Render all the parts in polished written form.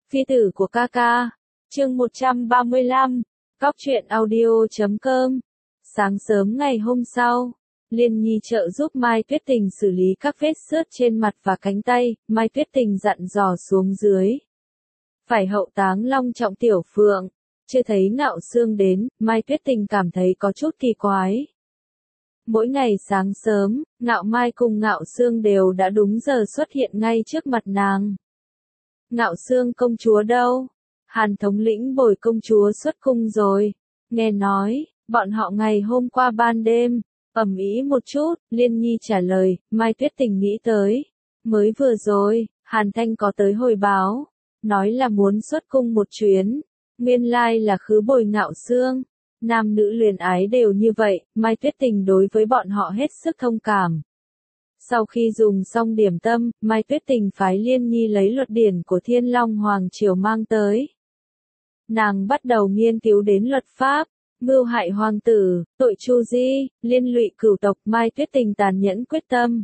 Phi tử của ca ca. Chương 135. Cóc truyện audio.com. Sáng sớm ngày hôm sau, Liên Nhi trợ giúp Mai Tuyết Tình xử lý các vết xước trên mặt và cánh tay. Mai Tuyết Tình dặn dò xuống dưới phải hậu táng long trọng Tiểu Phượng. Chưa thấy Ngạo Sương đến, Mai Tuyết Tình cảm thấy có chút kỳ quái. Mỗi ngày sáng sớm, Ngạo Mai cùng Ngạo Sương đều đã đúng giờ xuất hiện ngay trước mặt nàng. Ngạo Sương công chúa đâu? Hàn thống lĩnh bồi công chúa xuất cung rồi. Nghe nói, bọn họ ngày hôm qua ban đêm, ầm ĩ một chút. Liên Nhi trả lời. Mai Tuyết Tình nghĩ tới. Mới vừa rồi, Hàn Thanh có tới hồi báo, nói là muốn xuất cung một chuyến. Nguyên lai là khứ bồi Ngạo Sương. Nam nữ luyến ái đều như vậy, Mai Tuyết Tình đối với bọn họ hết sức thông cảm. Sau khi dùng xong điểm tâm, Mai Tuyết Tình phái Liên Nhi lấy luật điển của Thiên Long Hoàng Triều mang tới. Nàng bắt đầu nghiên cứu đến luật pháp, mưu hại hoàng tử, tội tru di, liên lụy cửu tộc. Mai Tuyết Tình tàn nhẫn quyết tâm.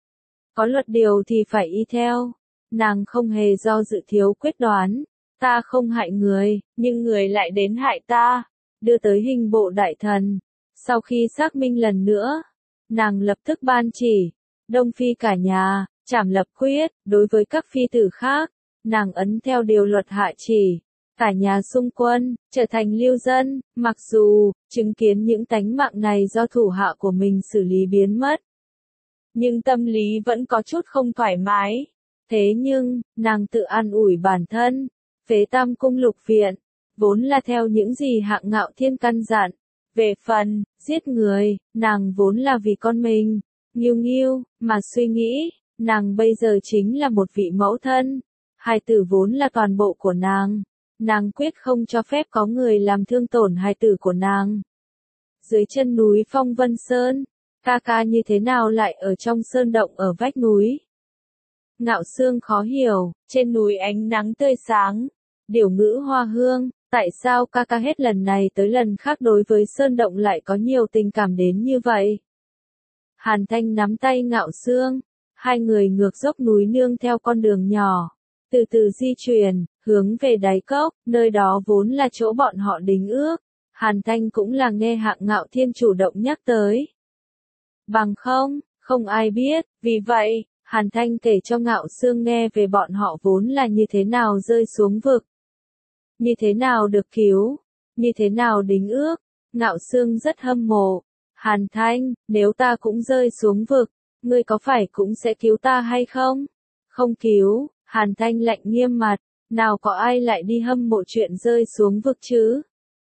Có luật điều thì phải y theo. Nàng không hề do dự thiếu quyết đoán. Ta không hại người, nhưng người lại đến hại ta. Đưa tới hình bộ đại thần. Sau khi xác minh lần nữa, nàng lập tức ban chỉ. Đông phi cả nhà, trảm lập quyết. Đối với các phi tử khác, nàng ấn theo điều luật hạ chỉ. Cả nhà xung quân, trở thành lưu dân. Mặc dù, chứng kiến những tánh mạng này do thủ hạ của mình xử lý biến mất, nhưng tâm lý vẫn có chút không thoải mái. Thế nhưng, nàng tự an ủi bản thân. Phế Tam Cung Lục Viện, vốn là theo những gì Hạng Ngạo Thiên căn dặn. Về phần, giết người, nàng vốn là vì con mình, Nghiêu Nghiêu, mà suy nghĩ. Nàng bây giờ chính là một vị mẫu thân. Hài tử vốn là toàn bộ của nàng. Nàng quyết không cho phép có người làm thương tổn hài tử của nàng. Dưới chân núi Phong Vân Sơn, ca ca như thế nào lại ở trong sơn động ở vách núi? Ngạo Sương khó hiểu. Trên núi ánh nắng tươi sáng, điểu ngữ hoa hương. Tại sao ca ca hết lần này tới lần khác đối với sơn động lại có nhiều tình cảm đến như vậy? Hàn Thanh nắm tay Ngạo Sương. Hai người ngược dốc núi nương theo con đường nhỏ, từ từ di chuyển, hướng về đáy cốc. Nơi đó vốn là chỗ bọn họ đính ước. Hàn Thanh cũng là nghe Hạng Ngạo Thiên chủ động nhắc tới. Bằng không ai biết. Vì vậy, Hàn Thanh kể cho Ngạo Sương nghe về bọn họ vốn là như thế nào rơi xuống vực, như thế nào được cứu, như thế nào đính ước. Ngạo Sương rất hâm mộ. Hàn Thanh, nếu ta cũng rơi xuống vực, ngươi có phải cũng sẽ cứu ta hay không? Không cứu. Hàn Thanh lạnh nghiêm mặt. Nào có ai lại đi hâm mộ chuyện rơi xuống vực chứ?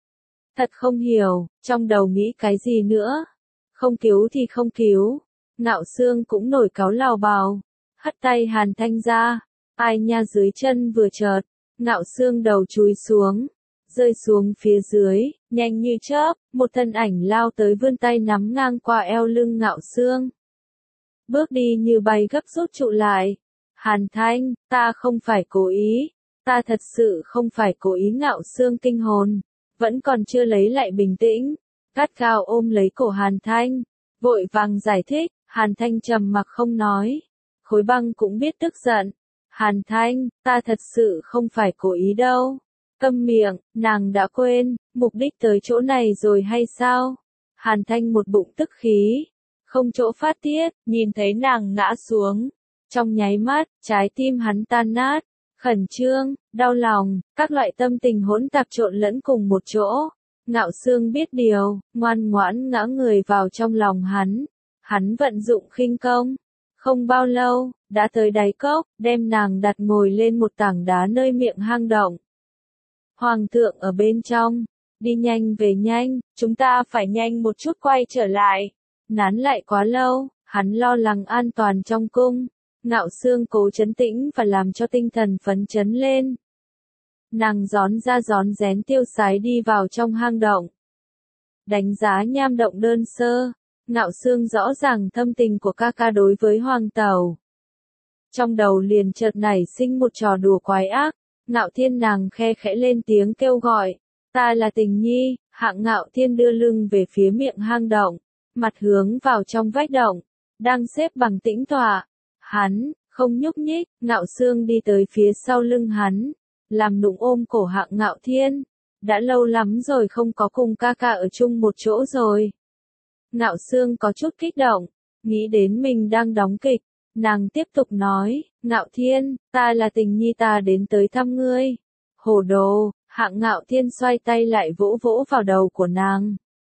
Thật không hiểu, trong đầu nghĩ cái gì nữa? Không cứu thì không cứu. Ngạo Sương cũng nổi cáu lào bào, hất tay Hàn Thanh ra. Ai nha, dưới chân vừa chợt, Ngạo Sương đầu chúi xuống, rơi xuống phía dưới. Nhanh như chớp, một thân ảnh lao tới vươn tay nắm ngang qua eo lưng Ngạo Sương. Bước đi như bay gấp rút trụ lại. Hàn Thanh, ta không phải cố ý. Ta thật sự không phải cố ý. Ngạo Sương kinh hồn, vẫn còn chưa lấy lại bình tĩnh, gắt gao ôm lấy cổ Hàn Thanh, vội vàng giải thích. Hàn Thanh trầm mặc không nói. Khối băng cũng biết tức giận. Hàn Thanh, ta thật sự không phải cố ý đâu. Câm miệng. Nàng đã quên mục đích tới chỗ này rồi hay sao? Hàn Thanh một bụng tức khí, không chỗ phát tiết. Nhìn thấy nàng ngã xuống, trong nháy mắt, trái tim hắn tan nát. Khẩn trương, đau lòng, các loại tâm tình hỗn tạp trộn lẫn cùng một chỗ. Ngạo Sương biết điều, ngoan ngoãn ngã người vào trong lòng hắn. Hắn vận dụng khinh công. Không bao lâu, đã tới đáy cốc, đem nàng đặt ngồi lên một tảng đá nơi miệng hang động. Hoàng thượng ở bên trong. Đi nhanh về nhanh, chúng ta phải nhanh một chút quay trở lại. Nán lại quá lâu, hắn lo lắng an toàn trong cung. Ngạo Sương cố trấn tĩnh và làm cho tinh thần phấn chấn lên. Nàng rón ra rón rén tiêu sái đi vào trong hang động. Đánh giá nham động đơn sơ, Ngạo Sương rõ ràng thâm tình của ca ca đối với hoàng tẩu. Trong đầu liền chợt nảy sinh một trò đùa quái ác. Ngạo Thiên, nàng khe khẽ lên tiếng kêu gọi. Ta là Tình Nhi. Hạng Ngạo Thiên đưa lưng về phía miệng hang động, mặt hướng vào trong vách động, đang xếp bằng tĩnh tọa. Hắn không nhúc nhích. Ngạo Sương đi tới phía sau lưng hắn, làm nũng ôm cổ Hạng Ngạo Thiên. Đã lâu lắm rồi không có cùng ca ca ở chung một chỗ rồi. Ngạo Sương có chút kích động, nghĩ đến mình đang đóng kịch, nàng tiếp tục nói, Ngạo Thiên, ta là Tình Nhi ta đến tới thăm ngươi. Hồ đồ, Hạng Ngạo Thiên xoay tay lại vỗ vỗ vào đầu của nàng.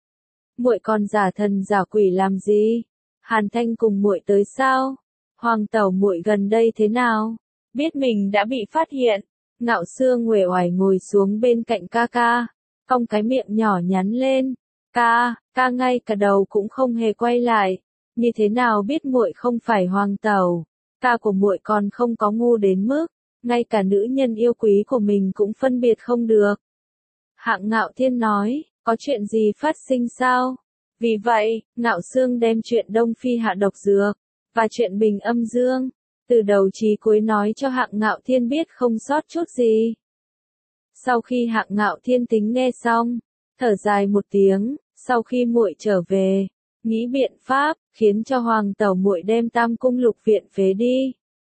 Muội còn giả thần giả quỷ làm gì? Hàn Thanh cùng muội tới sao? Hoàng tẩu muội gần đây thế nào? Biết mình đã bị phát hiện. Ngạo Sương uể oải ngồi xuống bên cạnh ca ca, cong cái miệng nhỏ nhắn lên. Ca ngay cả đầu cũng không hề quay lại. Như thế nào biết muội không phải hoàng tẩu? Ca của muội còn không có ngu đến mức, ngay cả nữ nhân yêu quý của mình cũng phân biệt không được. Hạng Ngạo Thiên nói, có chuyện gì phát sinh sao? Vì vậy, Ngạo Sương đem chuyện Đông Phi hạ độc dược, và chuyện Bình Âm Dương, từ đầu chí cuối nói cho Hạng Ngạo Thiên biết không sót chút gì. Sau khi Hạng Ngạo Thiên tính nghe xong, thở dài một tiếng, sau khi muội trở về, nghĩ biện pháp, khiến cho hoàng tẩu muội đem Tam Cung Lục Viện phế đi.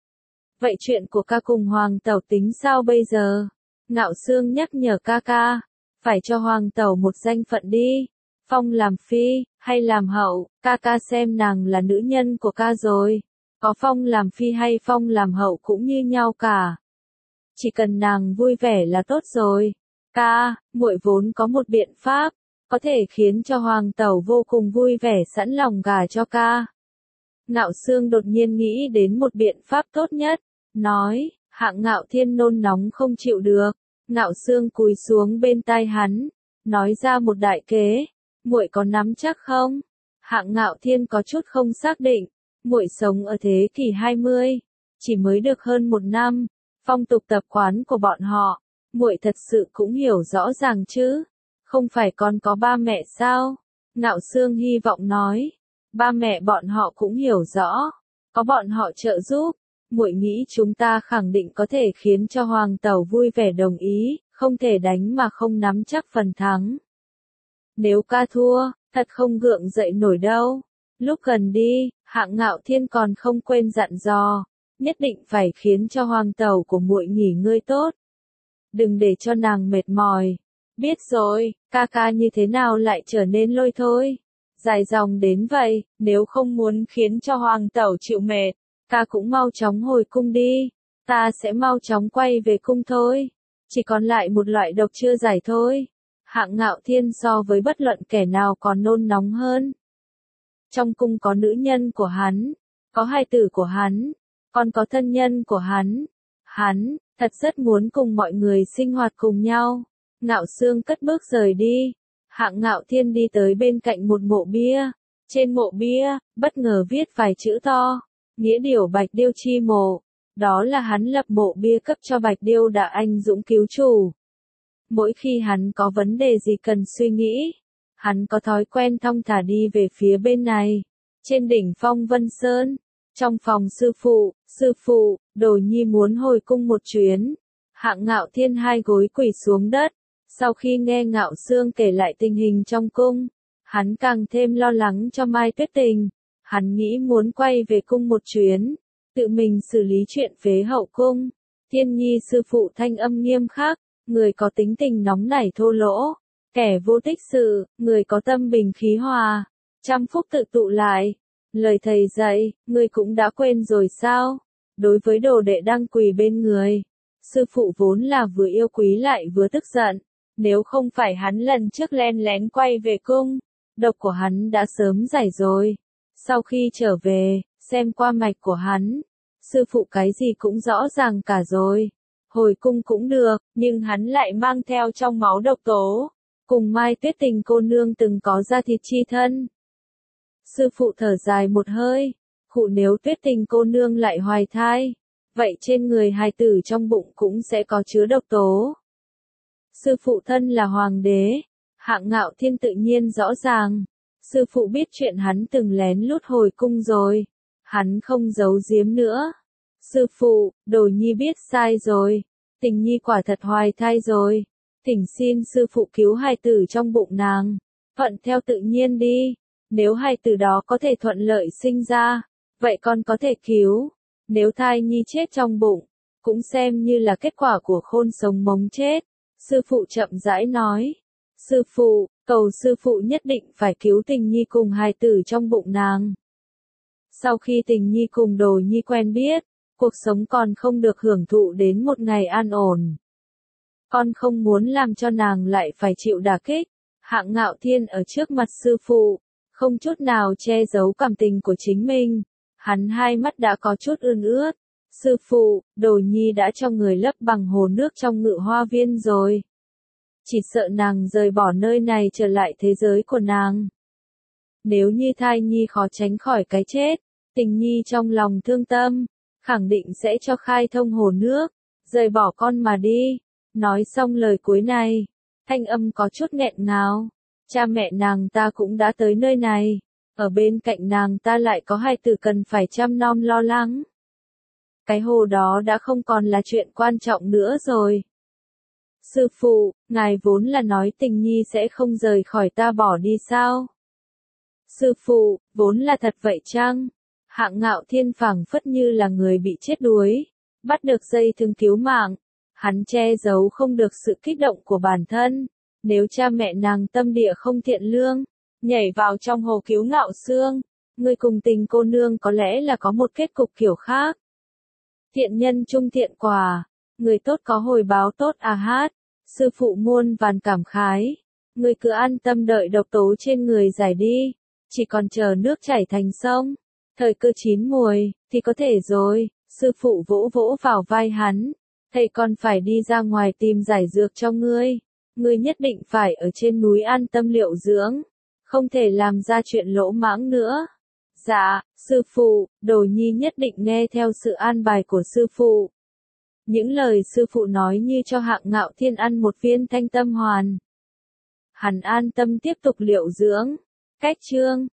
Vậy chuyện của ca cùng hoàng tẩu tính sao bây giờ? Ngạo Sương nhắc nhở ca ca, phải cho hoàng tẩu một danh phận đi, phong làm phi, hay làm hậu, ca ca xem nàng là nữ nhân của ca rồi, có phong làm phi hay phong làm hậu cũng như nhau cả. Chỉ cần nàng vui vẻ là tốt rồi. Ca, muội vốn có một biện pháp, có thể khiến cho hoàng tẩu vô cùng vui vẻ sẵn lòng gả cho ca. Ngạo Sương đột nhiên nghĩ đến một biện pháp tốt nhất, nói, Hạng Ngạo Thiên nôn nóng không chịu được. Ngạo Sương cúi xuống bên tai hắn, nói ra một đại kế, muội có nắm chắc không? Hạng Ngạo Thiên có chút không xác định, muội sống ở thế kỷ 20, chỉ mới được hơn một năm, phong tục tập quán của bọn họ, muội thật sự cũng hiểu rõ ràng chứ? Không phải còn có ba mẹ sao? Ngạo Sương hy vọng nói, ba mẹ bọn họ cũng hiểu rõ, có bọn họ trợ giúp, muội nghĩ chúng ta khẳng định có thể khiến cho hoàng tẩu vui vẻ đồng ý, không thể đánh mà không nắm chắc phần thắng. Nếu ca thua, thật không gượng dậy nổi đâu. Lúc gần đi, Hạng Ngạo Thiên còn không quên dặn dò, nhất định phải khiến cho hoàng tẩu của muội nghỉ ngơi tốt. Đừng để cho nàng mệt mỏi. Biết rồi, ca ca như thế nào lại trở nên lôi thôi. Dài dòng đến vậy, nếu không muốn khiến cho hoàng tẩu chịu mệt, ca cũng mau chóng hồi cung đi. Ta sẽ mau chóng quay về cung thôi. Chỉ còn lại một loại độc chưa giải thôi. Hạng Ngạo Thiên so với bất luận kẻ nào còn nôn nóng hơn. Trong cung có nữ nhân của hắn, có hài tử của hắn, còn có thân nhân của hắn. Hắn, thật rất muốn cùng mọi người sinh hoạt cùng nhau. Ngạo Sương cất bước rời đi. Hạng Ngạo Thiên đi tới bên cạnh một mộ bia. Trên mộ bia, bất ngờ viết vài chữ to. Nghĩa điều Bạch Điêu chi mộ. Đó là hắn lập mộ bia cấp cho Bạch Điêu đã anh dũng cứu chủ. Mỗi khi hắn có vấn đề gì cần suy nghĩ, hắn có thói quen thong thả đi về phía bên này. Trên đỉnh Phong Vân Sơn, trong phòng sư phụ, Đồ Nhi muốn hồi cung một chuyến. Hạng Ngạo Thiên hai gối quỳ xuống đất. Sau khi nghe Ngạo Sương kể lại tình hình trong cung, hắn càng thêm lo lắng cho Mai Tuyết Tình. Hắn nghĩ muốn quay về cung một chuyến, tự mình xử lý chuyện phế hậu cung. Thiên Nhi sư phụ thanh âm nghiêm khắc, người có tính tình nóng nảy thô lỗ, kẻ vô tích sự, người có tâm bình khí hòa, trăm phúc tự tụ lại. Lời thầy dạy, người cũng đã quên rồi sao? Đối với đồ đệ đang quỳ bên người, sư phụ vốn là vừa yêu quý lại vừa tức giận. Nếu không phải hắn lần trước len lén quay về cung, độc của hắn đã sớm giải rồi. Sau khi trở về, xem qua mạch của hắn, sư phụ cái gì cũng rõ ràng cả rồi. Hồi cung cũng được, nhưng hắn lại mang theo trong máu độc tố. Cùng Mai Tuyết Tình cô nương từng có da thịt chi thân. Sư phụ thở dài một hơi, khụ nếu Tuyết Tình cô nương lại hoài thai, vậy trên người hài tử trong bụng cũng sẽ có chứa độc tố. Sư phụ thân là hoàng đế, Hạng Ngạo Thiên tự nhiên rõ ràng. Sư phụ biết chuyện hắn từng lén lút hồi cung rồi. Hắn không giấu giếm nữa. Sư phụ, Đồ Nhi biết sai rồi. Tình Nhi quả thật hoài thai rồi. Thỉnh xin sư phụ cứu hài tử trong bụng nàng. Thuận theo tự nhiên đi. Nếu hài tử đó có thể thuận lợi sinh ra, vậy con có thể cứu. Nếu thai nhi chết trong bụng, cũng xem như là kết quả của khôn sống mống chết. Sư phụ chậm rãi nói. Sư phụ, cầu sư phụ nhất định phải cứu Tình Nhi cùng hài tử trong bụng nàng. Sau khi Tình Nhi cùng Đồ Nhi quen biết, cuộc sống còn không được hưởng thụ đến một ngày an ổn. Con không muốn làm cho nàng lại phải chịu đả kích. Hạng Ngạo Thiên ở trước mặt sư phụ, không chút nào che giấu cảm tình của chính mình. Hắn hai mắt đã có chút ươn ướt. Sư phụ, Đồ Nhi đã cho người lấp bằng hồ nước trong Ngự Hoa Viên rồi. Chỉ sợ nàng rời bỏ nơi này trở lại thế giới của nàng. Nếu như thai nhi khó tránh khỏi cái chết, Tình Nhi trong lòng thương tâm, khẳng định sẽ cho khai thông hồ nước, rời bỏ con mà đi. Nói xong lời cuối này, thanh âm có chút nghẹn ngào. Cha mẹ nàng ta cũng đã tới nơi này, ở bên cạnh nàng ta lại có hài tử cần phải chăm nom lo lắng. Cái hồ đó đã không còn là chuyện quan trọng nữa rồi. Sư phụ, ngài vốn là nói Tình Nhi sẽ không rời khỏi ta bỏ đi sao? Sư phụ, vốn là thật vậy chăng? Hạng Ngạo Thiên phảng phất như là người bị chết đuối, bắt được dây thừng cứu mạng. Hắn che giấu không được sự kích động của bản thân. Nếu cha mẹ nàng tâm địa không thiện lương, nhảy vào trong hồ cứu Ngạo Xương, người cùng Tình cô nương có lẽ là có một kết cục kiểu khác. Thiện nhân chung thiện quả, người tốt có hồi báo tốt à hát. Sư phụ muôn vàn cảm khái. Người cứ an tâm đợi độc tố trên người giải đi, chỉ còn chờ nước chảy thành sông. Thời cơ chín muồi, thì có thể rồi. Sư phụ vỗ vỗ vào vai hắn. Thầy còn phải đi ra ngoài tìm giải dược cho ngươi. Ngươi nhất định phải ở trên núi an tâm liệu dưỡng. Không thể làm ra chuyện lỗ mãng nữa. Dạ, sư phụ, Đồ Nhi nhất định nghe theo sự an bài của sư phụ. Những lời sư phụ nói như cho Hạng Ngạo Thiên ăn một viên thanh tâm hoàn. Hắn an tâm tiếp tục liệu dưỡng. Cách chương